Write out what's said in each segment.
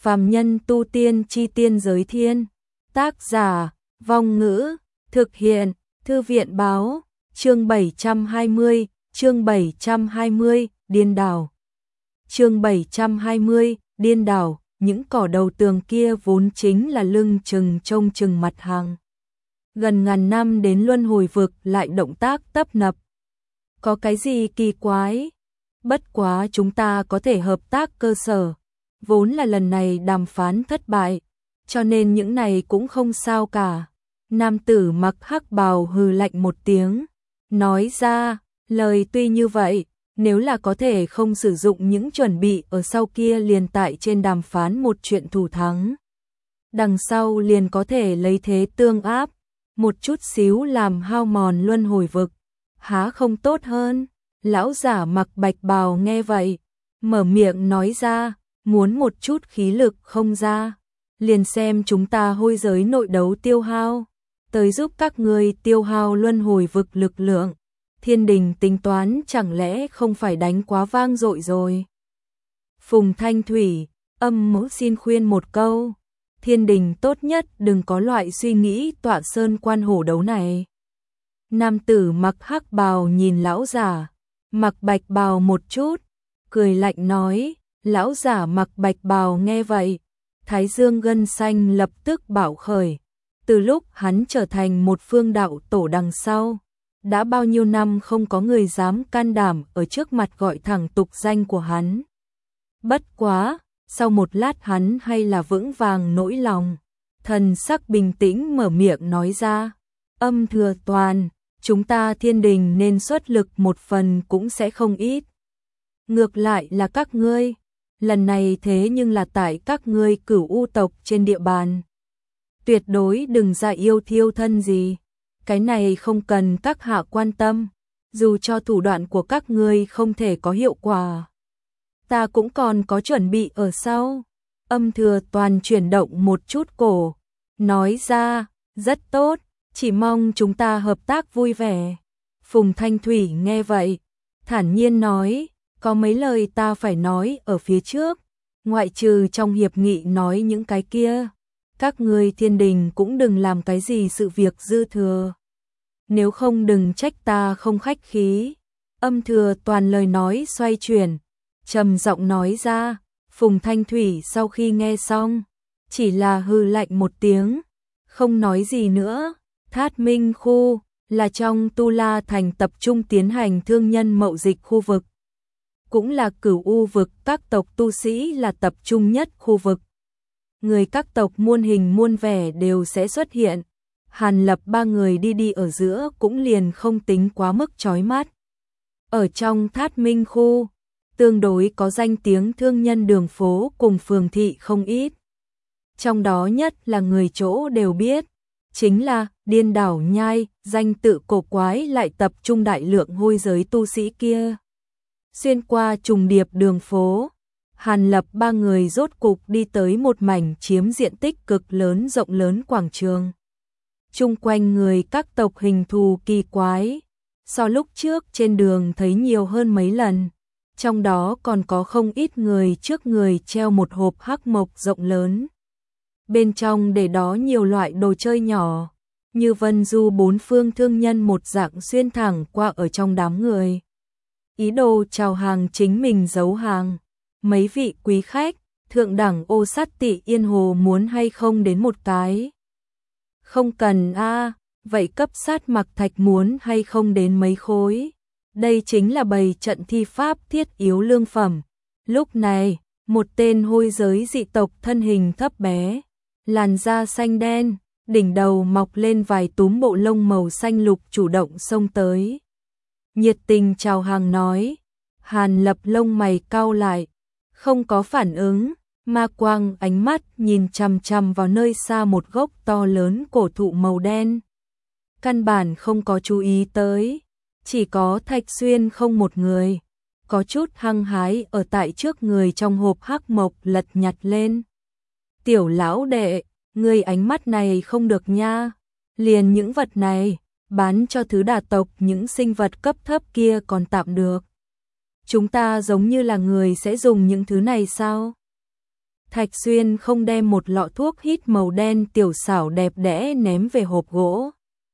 Phàm nhân tu tiên chi tiên giới thiên. Tác giả, Vong Ngữ, thực hiện, Thư viện báo, chương 720, điên đảo. Chương 720, điên đảo, những cỏ đầu tường kia vốn chính là lưng chừng trông chừng mặt hàng. Gần ngàn năm đến luân hồi vực lại động tác tấp nập. Có cái gì kỳ quái? Bất quá chúng ta có thể hợp tác cơ sở. Vốn là lần này đàm phán thất bại, cho nên những này cũng không sao cả. Nam tử mặc hắc bào hừ lạnh một tiếng, nói ra, lời tuy như vậy, nếu là có thể không sử dụng những chuẩn bị ở sau kia liền tại trên đàm phán một chuyện thủ thắng. Đằng sau liền có thể lấy thế tương áp, một chút xíu làm hao mòn luân hồi vực. Há không tốt hơn? Lão giả mặc bạch bào nghe vậy, mở miệng nói ra, muốn một chút khí lực không ra, liền xem chúng ta hôi giới nội đấu tiêu hao, tới giúp các ngươi tiêu hao luân hồi vực lực lượng. Thiên đình tính toán chẳng lẽ không phải đánh quá vang dội rồi. Phùng Thanh Thủy, âm mẫu xin khuyên một câu, thiên đình tốt nhất đừng có loại suy nghĩ tọa sơn quan hổ đấu này. Nam tử mặc hắc bào nhìn lão giả, mặc bạch bào một chút, cười lạnh nói, lão giả mặc bạch bào nghe vậy, thái dương gân xanh lập tức bạo khởi. Từ lúc hắn trở thành một phương đạo tổ đằng sau, đã bao nhiêu năm không có người dám can đảm ở trước mặt gọi thẳng tục danh của hắn. Bất quá, sau một lát hắn hay là vững vàng nỗi lòng, thần sắc bình tĩnh mở miệng nói ra, Âm Thừa Toàn, chúng ta thiên đình nên xuất lực một phần cũng sẽ không ít. Ngược lại là các ngươi, lần này thế nhưng là tại các ngươi Cửu U tộc trên địa bàn. Tuyệt đối đừng ra yêu thiêu thân gì, cái này không cần các hạ quan tâm, dù cho thủ đoạn của các ngươi không thể có hiệu quả. Ta cũng còn có chuẩn bị ở sau. Âm Thừa Toàn chuyển động một chút cổ, nói ra, rất tốt, chỉ mong chúng ta hợp tác vui vẻ. Phùng Thanh Thủy nghe vậy, thản nhiên nói, có mấy lời ta phải nói ở phía trước, ngoại trừ trong hiệp nghị nói những cái kia, các ngươi thiên đình cũng đừng làm cái gì sự việc dư thừa. Nếu không đừng trách ta không khách khí. Âm Thừa Toàn lời nói xoay chuyển, trầm giọng nói ra. Phùng Thanh Thủy sau khi nghe xong, chỉ là hừ lạnh một tiếng, không nói gì nữa. Thát Minh khu là trong Tu La Thành tập trung tiến hành thương nhân mậu dịch khu vực, cũng là Cửu U vực các tộc tu sĩ là tập trung nhất khu vực. Người các tộc muôn hình muôn vẻ đều sẽ xuất hiện. Hàn Lập ba người đi ở giữa cũng liền không tính quá mức chói mắt. Ở trong Thát Minh khu, tương đối có danh tiếng thương nhân đường phố cùng phường thị không ít. Trong đó nhất là người chỗ đều biết, chính là Điên Đảo Nhai, danh tự cổ quái lại tập trung đại lượng hôi giới tu sĩ kia. Xuyên qua trùng điệp đường phố, Hàn Lập ba người rốt cục đi tới một mảnh chiếm diện tích cực lớn rộng lớn quảng trường. Chung quanh người các tộc hình thù kỳ quái, so lúc trước trên đường thấy nhiều hơn mấy lần. Trong đó còn có không ít người trước người treo một hộp hắc mộc rộng lớn. Bên trong để đó nhiều loại đồ chơi nhỏ, như vân du bốn phương thương nhân một dạng xuyên thẳng qua ở trong đám người. Ý đồ chào hàng chính mình giấu hàng. Mấy vị quý khách, thượng đẳng Ô Sát Tị Yên Hồ muốn hay không đến một cái? Không cần a, vậy cấp sát Mặc Thạch muốn hay không đến mấy khối? Đây chính là bày trận thi pháp thiết yếu lương phẩm. Lúc này, một tên hôi giới dị tộc thân hình thấp bé, làn da xanh đen, đỉnh đầu mọc lên vài túm bộ lông màu xanh lục chủ động xông tới. Nhiệt tình chào hàng nói, Hàn Lập lông mày cau lại, không có phản ứng, ma quang ánh mắt nhìn chằm chằm vào nơi xa một gốc to lớn cổ thụ màu đen. Căn bản không có chú ý tới, chỉ có Thạch Xuyên không một người, có chút hăng hái ở tại trước người trong hộp hắc mộc lật nhặt lên. Tiểu lão đệ, người ánh mắt này không được nha, liền những vật này, bán cho thứ đà tộc những sinh vật cấp thấp kia còn tạm được. Chúng ta giống như là người sẽ dùng những thứ này sao? Thạch Xuyên không đem một lọ thuốc hít màu đen tiểu xảo đẹp đẽ ném về hộp gỗ.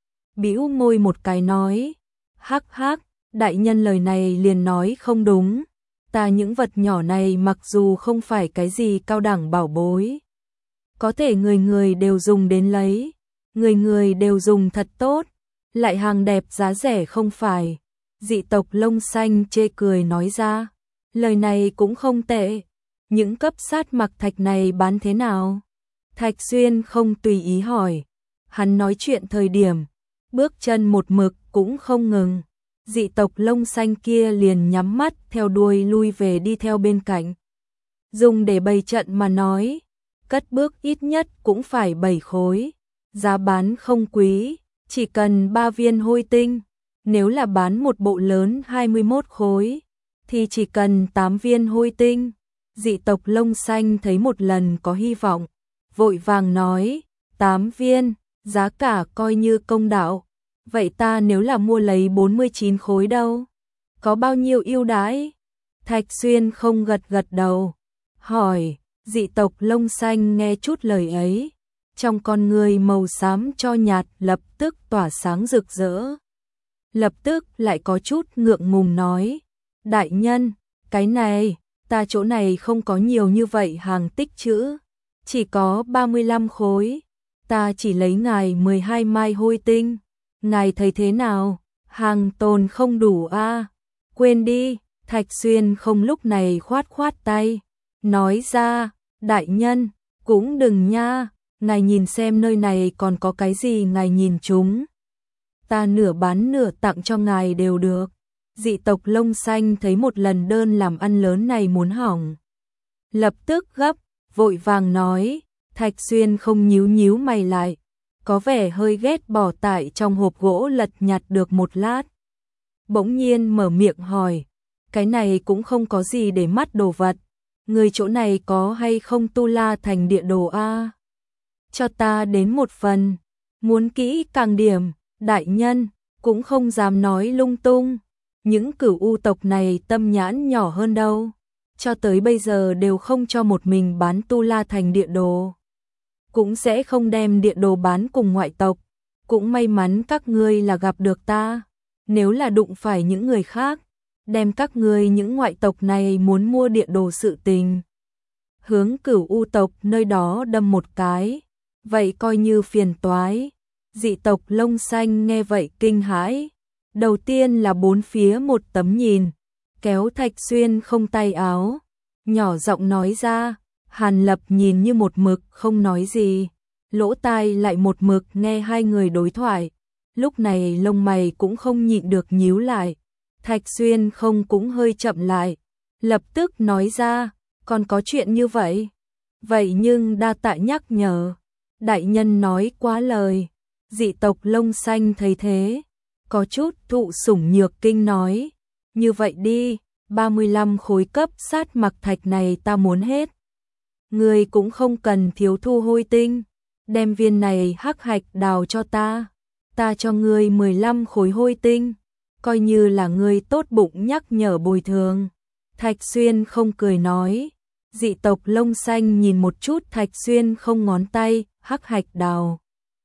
Bĩu môi một cái nói, hắc hắc, đại nhân lời này liền nói không đúng. Ta những vật nhỏ này mặc dù không phải cái gì cao đẳng bảo bối, có thể người người đều dùng đến lấy, người người đều dùng thật tốt, lại hàng đẹp giá rẻ không phải. Dị tộc lông xanh chê cười nói ra, lời này cũng không tệ, những cấp sát mặc thạch này bán thế nào? Thạch Xuyên không tùy ý hỏi, hắn nói chuyện thời điểm, bước chân một mực cũng không ngừng. Dị tộc lông xanh kia liền nhắm mắt theo đuôi lui về đi theo bên cạnh. Dùng để bày trận mà nói, cất bước ít nhất cũng phải 7 khối, giá bán không quý, chỉ cần 3 viên hôi tinh. Nếu là bán một bộ lớn 21 khối, thì chỉ cần 8 viên hôi tinh. Dị tộc lông xanh thấy một lần có hy vọng, vội vàng nói, 8 viên, giá cả coi như công đạo. Vậy ta nếu là mua lấy 49 khối đâu? Có bao nhiêu ưu đãi? Thạch Xuyên không gật gật đầu, hỏi. Dị tộc lông xanh nghe chút lời ấy, trong con người màu xám cho nhạt lập tức tỏa sáng rực rỡ. Lập tức lại có chút ngượng ngùng nói, đại nhân, cái này, ta chỗ này không có nhiều như vậy hàng tích trữ, chỉ có 35 khối, ta chỉ lấy ngài 12 mai hôi tinh, ngài thấy thế nào, hàng tồn không đủ a? Quên đi, Thạch Xuyên không lúc này khoát khoát tay, nói ra, đại nhân, cũng đừng nha, ngài nhìn xem nơi này còn có cái gì ngài nhìn chúng. Ta nửa bán nửa tặng cho ngài đều được. Dị tộc lông xanh thấy một lần đơn làm ăn lớn này muốn hỏng. Lập tức gấp, vội vàng nói, Thạch Xuyên không nhíu nhíu mày lại, có vẻ hơi ghét bỏ tại trong hộp gỗ lật nhặt được một lát. Bỗng nhiên mở miệng hỏi, cái này cũng không có gì để mắt đồ vật, người chỗ này có hay không tu la thành địa đồ a? Cho ta đến một phần, muốn kỹ càng điểm. Đại nhân, cũng không dám nói lung tung, những cửu u tộc này tâm nhãn nhỏ hơn đâu, cho tới bây giờ đều không cho một mình bán tu la thành địa đồ, cũng sẽ không đem địa đồ bán cùng ngoại tộc, cũng may mắn các ngươi là gặp được ta, nếu là đụng phải những người khác, đem các ngươi những ngoại tộc này muốn mua địa đồ sự tình, hướng cửu u tộc nơi đó đâm một cái, vậy coi như phiền toái. Dị tộc lông xanh nghe vậy kinh hãi, đầu tiên là bốn phía một tấm nhìn, kéo Thạch Xuyên không tay áo, nhỏ giọng nói ra. Hàn Lập nhìn như một mực không nói gì, lỗ tai lại một mực nghe hai người đối thoại, lúc này lông mày cũng không nhịn được nhíu lại. Thạch Xuyên không cũng hơi chậm lại, lập tức nói ra, còn có chuyện như vậy? Vậy nhưng đa tạ nhắc nhở, đại nhân nói quá lời. Dị tộc lông xanh thấy thế, có chút thụ sủng nhược kinh nói, như vậy đi, 35 khối cấp sát mặc thạch này ta muốn hết. Người cũng không cần thiếu thu hôi tinh, đem viên này hắc hạch đào cho ta cho ngươi 15 khối hôi tinh, coi như là ngươi tốt bụng nhắc nhở bồi thường. Thạch Xuyên không cười nói, dị tộc lông xanh nhìn một chút Thạch Xuyên không ngón tay, hắc hạch đào.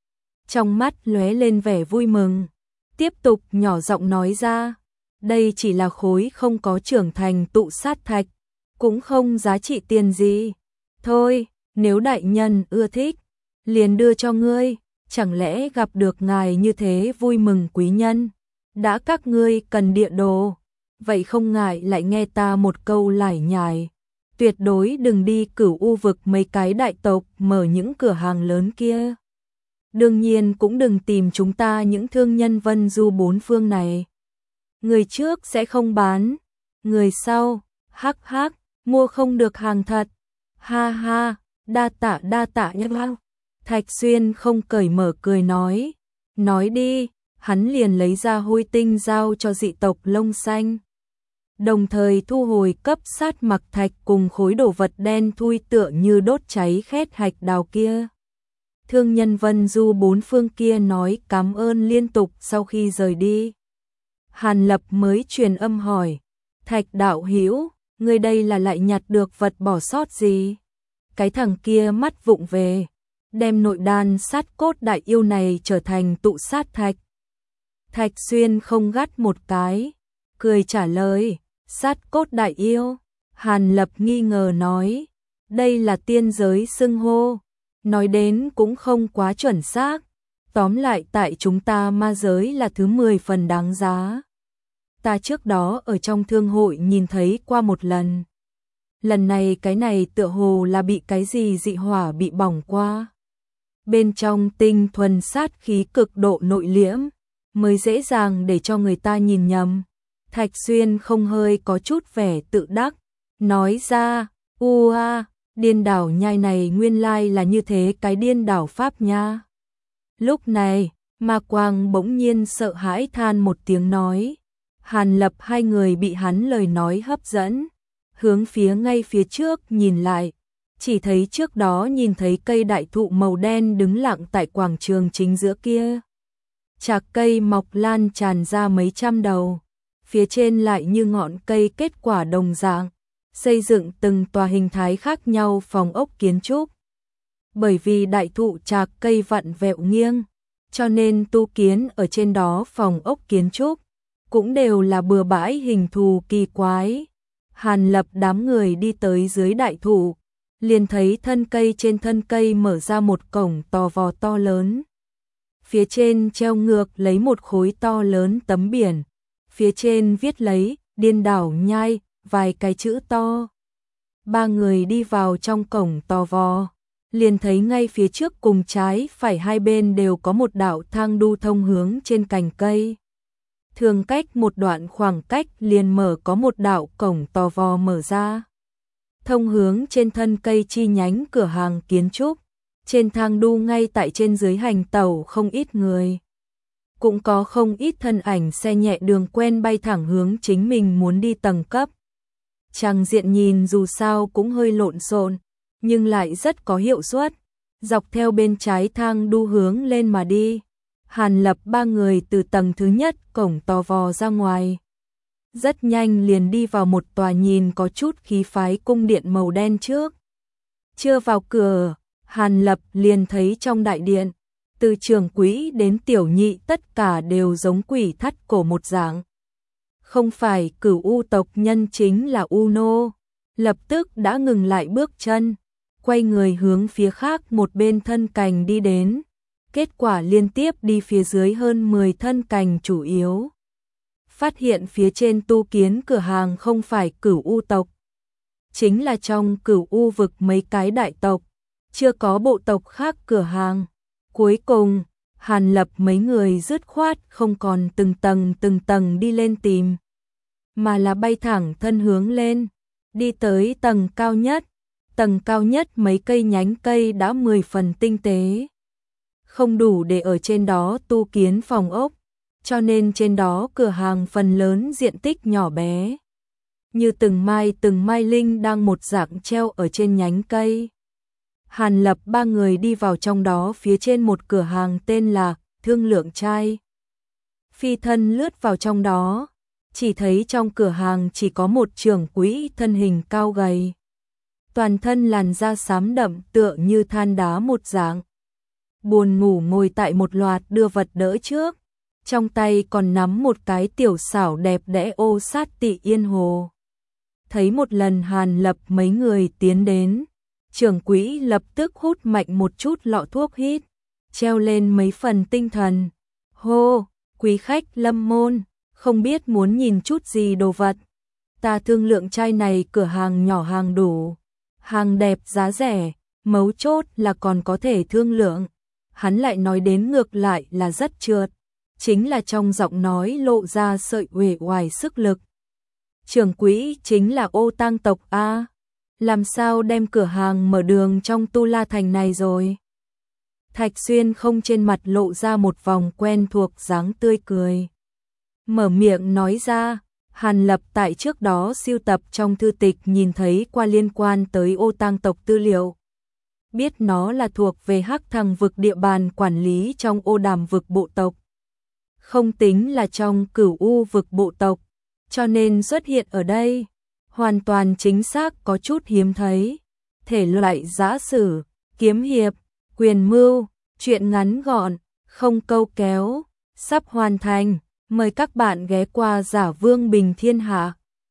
Trong mắt lóe lên vẻ vui mừng, tiếp tục nhỏ giọng nói ra, đây chỉ là khối không có trưởng thành tụ sát thạch, cũng không giá trị tiền gì. Thôi, nếu đại nhân ưa thích, liền đưa cho ngươi, chẳng lẽ gặp được ngài như thế vui mừng quý nhân. Đã các ngươi cần địa đồ, vậy không ngại lại nghe ta một câu lải nhải. Tuyệt đối đừng đi Cửu U vực mấy cái đại tộc mở những cửa hàng lớn kia. Đương nhiên cũng đừng tìm chúng ta những thương nhân vân du bốn phương này. Người trước sẽ không bán, người sau, hắc hắc, mua không được hàng thật. Ha ha, đa tạ nhắc lăng. Thạch Xuyên không cởi mở cười nói đi, hắn liền lấy ra hôi tinh giao cho dị tộc lông xanh. Đồng thời thu hồi cấp sát mặc thạch cùng khối đồ vật đen thui tựa như đốt cháy khét hạch đào kia. Thương nhân vân du bốn phương kia nói cảm ơn liên tục sau khi rời đi. Hàn Lập mới truyền âm hỏi, Thạch đạo hữu, người đây là lại nhặt được vật bỏ sót gì? cái thằng kia mắt vụng về, đem nội đan sát cốt đại yêu này trở thành tụ sát thạch. Thạch Xuyên không gắt một cái, cười trả lời, sát cốt đại yêu. Hàn Lập nghi ngờ nói, đây là tiên giới xưng hô, nói đến cũng không quá chuẩn xác, tóm lại tại chúng ta ma giới là thứ 10 phần đáng giá. Ta trước đó ở trong thương hội nhìn thấy qua một lần. Lần này cái này tựa hồ là bị cái gì dị hỏa bị bỏng qua. Bên trong tinh thuần sát khí cực độ nội liễm, mới dễ dàng để cho người ta nhìn nhầm. Thạch Xuyên không hơi có chút vẻ tự đắc, nói ra, điên đảo nhai này nguyên lai là như thế cái điên đảo pháp nha. Lúc này, Ma Quang bỗng nhiên sợ hãi than một tiếng nói. Hàn Lập hai người bị hắn lời nói hấp dẫn, hướng phía ngay phía trước nhìn lại, chỉ thấy trước đó nhìn thấy cây đại thụ màu đen đứng lặng tại quảng trường chính giữa kia. Chạc cây mọc lan tràn ra mấy trăm đầu, phía trên lại như ngọn cây kết quả đồng dạng, xây dựng từng tòa hình thái khác nhau phòng ốc kiến trúc. Bởi vì đại thụ chạc cây vặn vẹo nghiêng, cho nên tu kiến ở trên đó phòng ốc kiến trúc cũng đều là bừa bãi hình thù kỳ quái. Hàn Lập đám người đi tới dưới đại thụ, liền thấy thân cây trên thân cây mở ra một cổng tò vò to lớn. Phía trên treo ngược lấy một khối to lớn tấm biển, phía trên viết lấy điên đảo nhai vài cái chữ to. Ba người đi vào trong cổng tò vò, liền thấy ngay phía trước cùng trái phải hai bên đều có một đạo thang đu thông hướng trên cành cây. Thường cách một đoạn khoảng cách liền mở có một đạo cổng tò vò mở ra, thông hướng trên thân cây chi nhánh cửa hàng kiến trúc. Trên thang đu ngay tại trên dưới hành tẩu không ít người, cũng có không ít thân ảnh xe nhẹ đường quen bay thẳng hướng chính mình muốn đi tầng cấp. Tràng diện nhìn dù sao cũng hơi lộn xộn, nhưng lại rất có hiệu suất. Dọc theo bên trái thang đu hướng lên mà đi, Hàn Lập ba người từ tầng thứ nhất cổng tò vò ra ngoài. Rất nhanh liền đi vào một tòa nhìn có chút khí phái cung điện màu đen trước. Chưa vào cửa, Hàn Lập liền thấy trong đại điện, từ trưởng quỹ đến tiểu nhị tất cả đều giống quỷ thắt cổ một dạng. Không phải Cửu U tộc nhân chính là U Nô, lập tức đã ngừng lại bước chân, quay người hướng phía khác một bên thân cành đi đến. Kết quả liên tiếp đi phía dưới hơn 10 thân cành chủ yếu. Phát hiện phía trên tu kiến cửa hàng không phải Cửu U tộc, chính là trong Cửu U vực mấy cái đại tộc, chưa có bộ tộc khác cửa hàng. Cuối cùng, Hàn Lập mấy người dứt khoát không còn từng tầng đi lên tìm, mà là bay thẳng thân hướng lên, đi tới tầng cao nhất. Tầng cao nhất mấy cây nhánh cây đã 10 phần tinh tế, không đủ để ở trên đó tu kiến phòng ốc, cho nên trên đó cửa hàng phần lớn diện tích nhỏ bé, như từng mai linh đang một dạng treo ở trên nhánh cây. Hàn Lập ba người đi vào trong đó, phía trên một cửa hàng tên là Thương Lượng Trai. Phi thân lướt vào trong đó, chỉ thấy trong cửa hàng chỉ có một trưởng quỹ thân hình cao gầy, toàn thân làn da xám đậm tựa như than đá một dạng. Buồn ngủ ngồi tại một loạt đưa vật đỡ trước, trong tay còn nắm một cái tiểu xảo đẹp đẽ ô sát tị yên hồ. Thấy một lần Hàn Lập mấy người tiến đến, trưởng quỹ lập tức hút mạnh một chút lọ thuốc hít, treo lên mấy phần tinh thần. Hô, quý khách lâm môn, không biết muốn nhìn chút gì đồ vật. Ta Thương Lượng Trai này cửa hàng nhỏ hàng đủ, hàng đẹp giá rẻ, mấu chốt là còn có thể thương lượng. Hắn lại nói đến ngược lại là rất trượt, chính là trong giọng nói lộ ra sợi uể oải sức lực. Trưởng quỹ chính là Ô Tang tộc a, làm sao đem cửa hàng mở đường trong Tu La Thành này rồi? Thạch Xuyên không trên mặt lộ ra một vòng quen thuộc dáng tươi cười, mở miệng nói ra. Hàn Lập tại trước đó siêu tập trong thư tịch nhìn thấy qua liên quan tới Ô Tang tộc tư liệu, biết nó là thuộc về Hắc Thằng vực địa bàn quản lý trong Ô Đàm vực bộ tộc, không tính là trong Cửu U vực bộ tộc, cho nên xuất hiện ở đây hoàn toàn chính xác có chút hiếm thấy. thể loại giã sử, kiếm hiệp, quyền mưu, truyện ngắn gọn, không câu kéo, sắp hoàn thành. Mời các bạn ghé qua Giả Vương Bình Thiên Hạ.